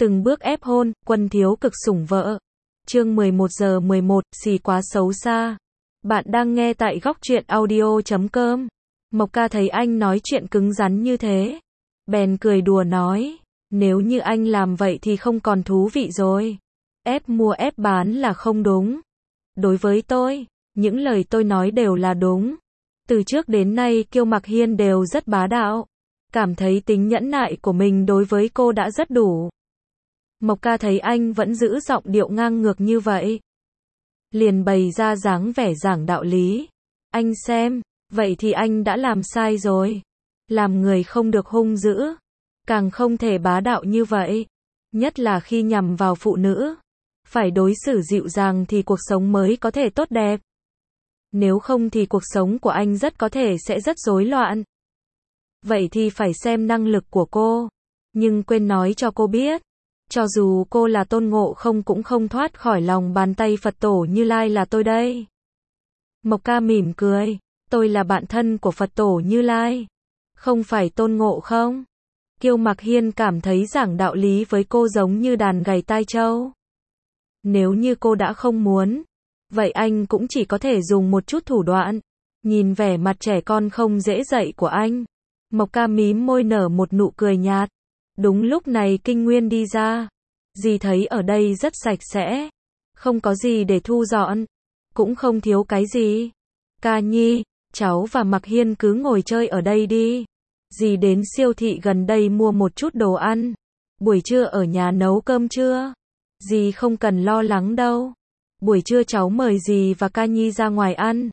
Từng bước ép hôn, quân thiếu cực sủng vợ. Chương 11:11, xì quá xấu xa. Bạn đang nghe tại góc truyện audio.com. Mộc Ca thấy anh nói chuyện cứng rắn như thế, bèn cười đùa nói, nếu như anh làm vậy thì không còn thú vị rồi. Ép mua ép bán là không đúng. Đối với tôi, những lời tôi nói đều là đúng. Từ trước đến nay Kiêu Mặc Hiên đều rất bá đạo, cảm thấy tính nhẫn nại của mình đối với cô đã rất đủ. Mộc Ca thấy anh vẫn giữ giọng điệu ngang ngược như vậy, liền bày ra dáng vẻ giảng đạo lý. Anh xem, vậy thì anh đã làm sai rồi. Làm người không được hung dữ, càng không thể bá đạo như vậy. Nhất là khi nhằm vào phụ nữ, phải đối xử dịu dàng thì cuộc sống mới có thể tốt đẹp. Nếu không thì cuộc sống của anh rất có thể sẽ rất rối loạn. Vậy thì phải xem năng lực của cô. Nhưng quên nói cho cô biết, cho dù cô là Tôn Ngộ Không cũng không thoát khỏi lòng bàn tay Phật Tổ Như Lai là tôi đây. Mộc Ca mỉm cười, tôi là bạn thân của Phật Tổ Như Lai, không phải Tôn Ngộ Không. Kiêu Mặc Hiên cảm thấy giảng đạo lý với cô giống như đàn gảy tai trâu. Nếu như cô đã không muốn, vậy anh cũng chỉ có thể dùng một chút thủ đoạn. Nhìn vẻ mặt trẻ con không dễ dạy của anh, Mộc Ca mím môi nở một nụ cười nhạt. Đúng lúc này Kinh Nguyên đi ra. Dì thấy ở đây rất sạch sẽ, không có gì để thu dọn, cũng không thiếu cái gì. Ca Nhi, cháu và Mặc Hiên cứ ngồi chơi ở đây đi. Dì đến siêu thị gần đây mua một chút đồ ăn. Buổi trưa ở nhà nấu cơm trưa. Dì không cần lo lắng đâu. Buổi trưa cháu mời dì và Ca Nhi ra ngoài ăn.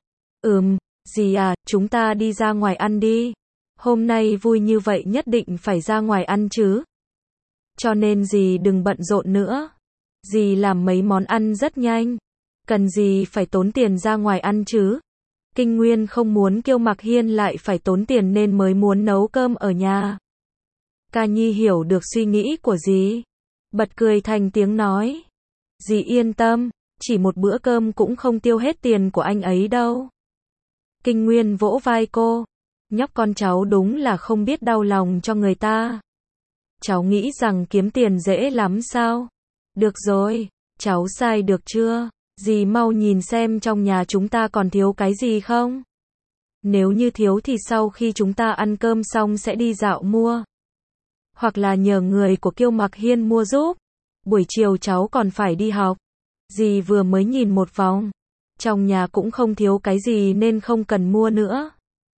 Dì à, chúng ta đi ra ngoài ăn đi. Hôm nay vui như vậy nhất định phải ra ngoài ăn chứ. Cho nên dì đừng bận rộn nữa. Dì làm mấy món ăn rất nhanh. Cần gì phải tốn tiền ra ngoài ăn chứ. Kinh Nguyên không muốn Kiêu Mặc Hiên lại phải tốn tiền nên mới muốn nấu cơm ở nhà. Ca Nhi hiểu được suy nghĩ của dì, bật cười thành tiếng nói. Dì yên tâm, chỉ một bữa cơm cũng không tiêu hết tiền của anh ấy đâu. Kinh Nguyên vỗ vai cô. Nhóc con cháu đúng là không biết đau lòng cho người ta. Cháu nghĩ rằng kiếm tiền dễ lắm sao? Được rồi, cháu sai được chưa? Dì mau nhìn xem trong nhà chúng ta còn thiếu cái gì không? Nếu như thiếu thì sau khi chúng ta ăn cơm xong sẽ đi dạo mua. Hoặc là nhờ người của Kiêu Mặc Hiên mua giúp. Buổi chiều cháu còn phải đi học. Dì vừa mới nhìn một vòng, trong nhà cũng không thiếu cái gì nên không cần mua nữa.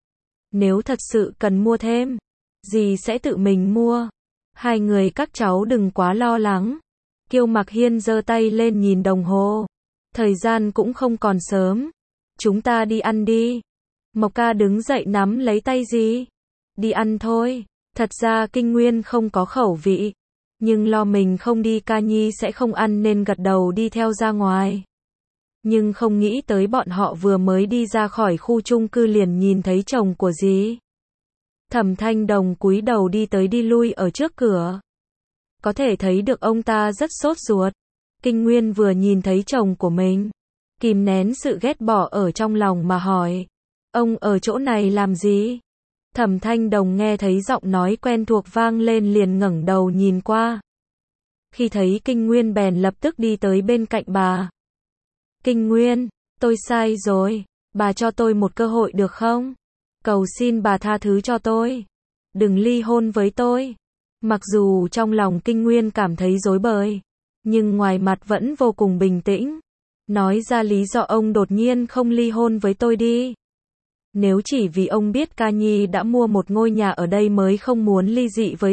Nếu thật sự cần mua thêm, dì sẽ tự mình mua. Hai người các cháu đừng quá lo lắng. Kiêu Mặc Hiên giơ tay lên nhìn đồng hồ. Thời gian cũng không còn sớm. Chúng ta đi ăn đi. Mộc Ca đứng dậy nắm lấy tay dì. Đi ăn thôi. Thật ra Kinh Nguyên không có khẩu vị, nhưng lo mình không đi Ca Nhi sẽ không ăn nên gật đầu đi theo ra ngoài. Nhưng không nghĩ tới bọn họ vừa mới đi ra khỏi khu chung cư liền nhìn thấy chồng của dì. Thẩm Thanh Đồng cúi đầu đi tới đi lui ở trước cửa. Có thể thấy được ông ta rất sốt ruột. Kinh Nguyên vừa nhìn thấy chồng của mình, kìm nén sự ghét bỏ ở trong lòng mà hỏi. Ông ở chỗ này làm gì? Thẩm Thanh Đồng nghe thấy giọng nói quen thuộc vang lên liền ngẩng đầu nhìn qua. Khi thấy Kinh Nguyên bèn lập tức đi tới bên cạnh bà. Kinh Nguyên, tôi sai rồi, bà cho tôi một cơ hội được không? Cầu xin bà tha thứ cho tôi. Đừng ly hôn với tôi. Mặc dù trong lòng Kinh Nguyên cảm thấy rối bời, nhưng ngoài mặt vẫn vô cùng bình tĩnh. Nói ra lý do ông đột nhiên không ly hôn với tôi đi. Nếu chỉ vì ông biết Ca Nhi đã mua một ngôi nhà ở đây mới không muốn ly dị với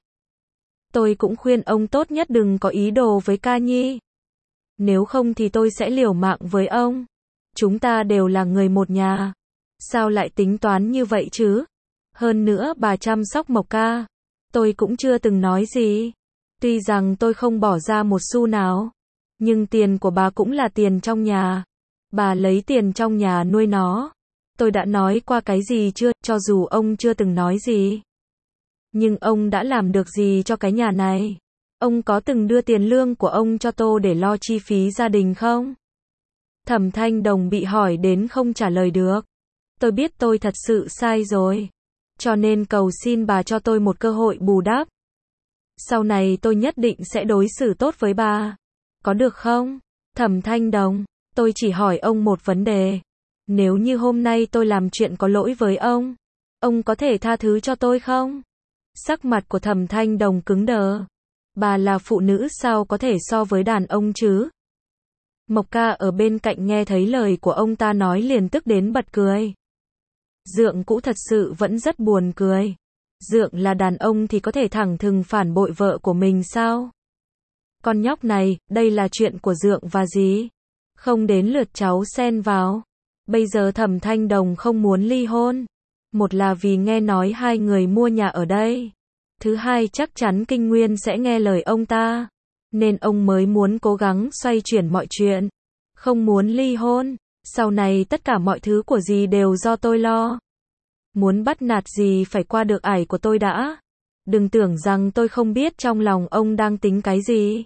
tôi cũng khuyên ông tốt nhất đừng có ý đồ với Ca Nhi. Nếu không thì tôi sẽ liều mạng với ông. Chúng ta đều là người một nhà. Sao lại tính toán như vậy chứ? Hơn nữa bà chăm sóc Mộc Ca, tôi cũng chưa từng nói gì. Tuy rằng tôi không bỏ ra một xu nào, nhưng tiền của bà cũng là tiền trong nhà. Bà lấy tiền trong nhà nuôi nó. Tôi đã nói qua cái gì chưa? Cho dù ông chưa từng nói gì, nhưng ông đã làm được gì cho cái nhà này? Ông có từng đưa tiền lương của ông cho tôi để lo chi phí gia đình không? Thẩm Thanh Đồng bị hỏi đến không trả lời được. Tôi biết tôi thật sự sai rồi, cho nên cầu xin bà cho tôi một cơ hội bù đắp. Sau này tôi nhất định sẽ đối xử tốt với bà. Có được không? Thẩm Thanh Đồng, tôi chỉ hỏi ông một vấn đề. Nếu như hôm nay tôi làm chuyện có lỗi với ông có thể tha thứ cho tôi không? Sắc mặt của Thẩm Thanh Đồng cứng đờ. Bà là phụ nữ sao có thể so với đàn ông chứ? Mộc Ca ở bên cạnh nghe thấy lời của ông ta nói liền tức đến bật cười. Dượng Cũ thật sự vẫn rất buồn cười. Dượng là đàn ông thì có thể thẳng thừng phản bội vợ của mình sao? Con nhóc này, đây là chuyện của Dượng và dì. Không đến lượt cháu xen vào. Bây giờ Thẩm Thanh Đồng không muốn ly hôn. Một là vì nghe nói hai người mua nhà ở đây. Thứ hai chắc chắn Kinh Nguyên sẽ nghe lời ông ta. Nên ông mới muốn cố gắng xoay chuyển mọi chuyện. Không muốn ly hôn. Sau này tất cả mọi thứ của dì đều do tôi lo. Muốn bắt nạt dì phải qua được ải của tôi đã. Đừng tưởng rằng tôi không biết trong lòng ông đang tính cái gì.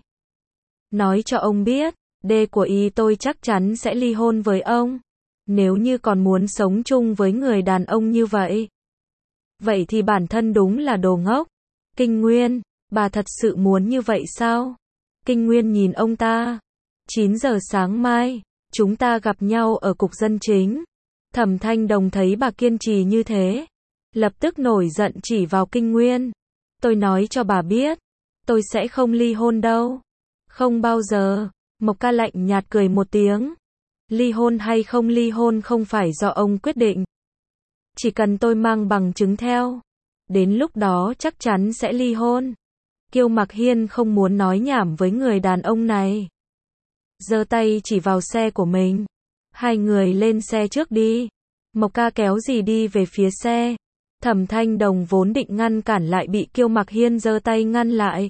Nói cho ông biết, đê của ý tôi chắc chắn sẽ ly hôn với ông. Nếu như còn muốn sống chung với người đàn ông như vậy. Vậy thì bản thân đúng là đồ ngốc. Kinh Nguyên, bà thật sự muốn như vậy sao? Kinh Nguyên nhìn ông ta. 9 giờ sáng mai, chúng ta gặp nhau ở cục dân chính. Thẩm Thanh Đồng thấy bà kiên trì như thế. Lập tức nổi giận chỉ vào Kinh Nguyên. Tôi nói cho bà biết. Tôi sẽ không ly hôn đâu. Không bao giờ. Mộc Ca lạnh nhạt cười một tiếng. Ly hôn hay không ly hôn không phải do ông quyết định. Chỉ cần tôi mang bằng chứng theo. Đến lúc đó chắc chắn sẽ ly hôn. Kiêu Mặc Hiên không muốn nói nhảm với người đàn ông này. Giơ tay chỉ vào xe của mình. Hai người lên xe trước đi. Mộc Ca kéo dì đi về phía xe. Thẩm Thanh Đồng vốn định ngăn cản lại bị Kiêu Mặc Hiên giơ tay ngăn lại.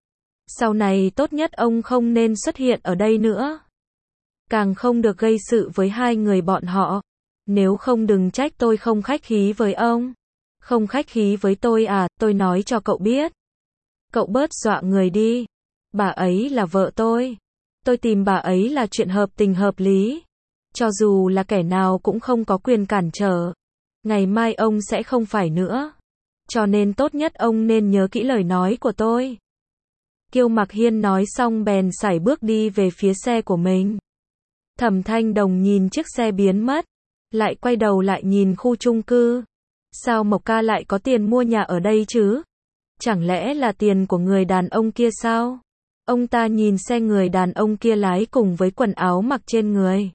Sau này tốt nhất ông không nên xuất hiện ở đây nữa. Càng không được gây sự với hai người bọn họ. Nếu không đừng trách tôi không khách khí với ông. Không khách khí với tôi à, tôi nói cho cậu biết. Cậu bớt dọa người đi. Bà ấy là vợ tôi. Tôi tìm bà ấy là chuyện hợp tình hợp lý. Cho dù là kẻ nào cũng không có quyền cản trở. Ngày mai ông sẽ không phải nữa. Cho nên tốt nhất ông nên nhớ kỹ lời nói của tôi. Kiêu Mặc Hiên nói xong bèn sải bước đi về phía xe của mình. Thẩm Thanh Đồng nhìn chiếc xe biến mất. Lại quay đầu lại nhìn khu chung cư. Sao Mộc Ca lại có tiền mua nhà ở đây chứ? Chẳng lẽ là tiền của người đàn ông kia sao? Ông ta nhìn xe người đàn ông kia lái cùng với quần áo mặc trên người.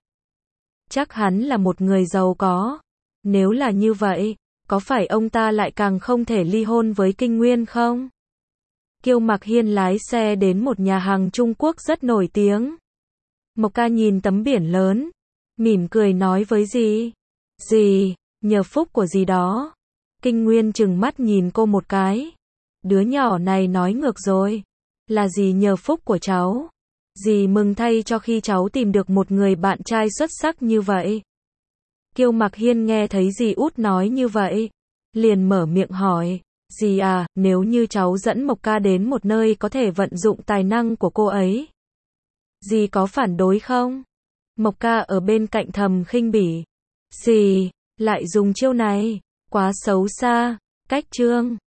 Chắc hắn là một người giàu có. Nếu là như vậy, có phải ông ta lại càng không thể ly hôn với Kinh Nguyên không? Kiêu Mặc Hiên lái xe đến một nhà hàng Trung Quốc rất nổi tiếng. Mộc Ca nhìn tấm biển lớn, mỉm cười nói với dì. Dì, nhờ phúc của dì đó. Kinh Nguyên trừng mắt nhìn cô một cái. Đứa nhỏ này nói ngược rồi. Là dì nhờ phúc của cháu. Dì mừng thay cho khi cháu tìm được một người bạn trai xuất sắc như vậy. Kiêu Mặc Hiên nghe thấy dì út nói như vậy. Liền mở miệng hỏi. Dì à, nếu như cháu dẫn Mộc Ca đến một nơi có thể vận dụng tài năng của cô ấy. Dì có phản đối không? Mộc Ca ở bên cạnh thầm khinh bỉ. Dì, lại dùng chiêu này. Quá xấu xa. Cách chương.